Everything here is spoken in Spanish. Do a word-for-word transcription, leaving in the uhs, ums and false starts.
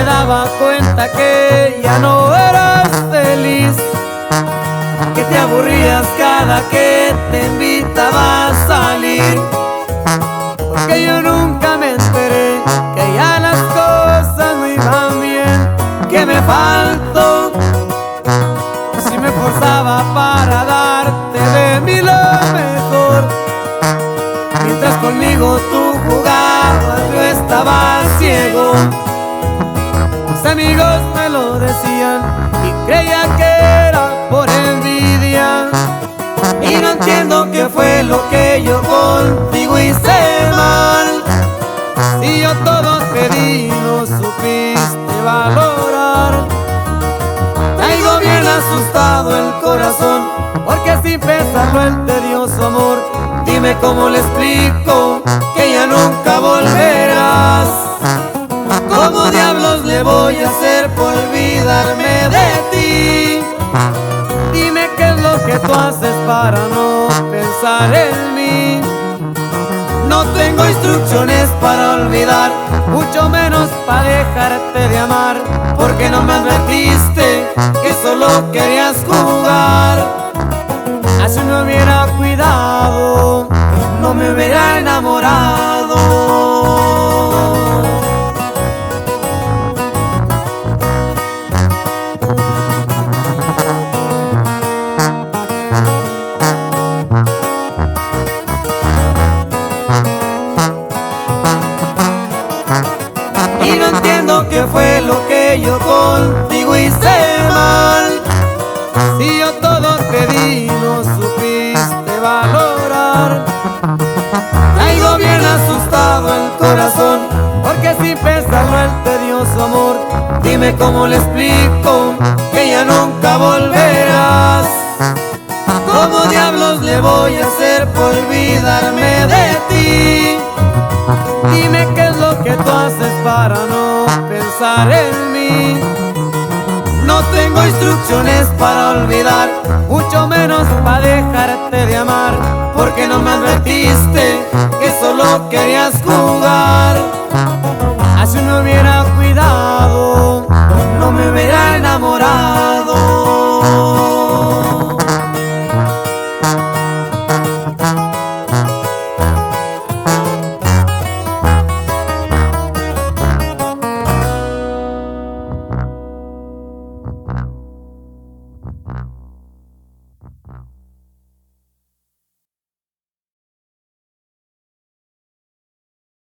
me daba cuenta que ya no eras feliz, que te aburrías cada que te invitaba a salir. Porque yo nunca me enteré que ya las cosas no iban bien, que me faltó. Si me forzaba para darte de mí lo mejor, mientras conmigo tú jugabas yo estaba ciego. Mis amigos me lo decían y creía que era por envidia, y no entiendo qué fue lo que yo contigo hice mal. Si yo todo te di, no supiste valorar. Traigo bien asustado el corazón, porque sin pesarlo el tedioso amor. Dime cómo le explico que ya nunca volverás. ¿Cómo diablos le voy a hacer por olvidarme de ti? Dime qué es lo que tú haces para no pensar en mí. No tengo instrucciones para olvidar, mucho menos para dejarte de amar, porque no me advertiste que solo querías jugar. Así me hubiera cuidado, no me hubiera enamorado. Y no entiendo qué fue lo que yo contigo hice mal. Si yo todo te di, no supiste valorar. Traigo bien asustado el corazón, porque sin pensarlo el tedioso amor. Dime cómo le explico que ya nunca volverás. ¿Cómo diablos le voy a hacer por olvidarme de ti? Dime qué es lo que tú haces para no pensar en mí. No tengo instrucciones para olvidar, mucho menos para dejarte de amar, porque no me advertiste que solo querías jugar.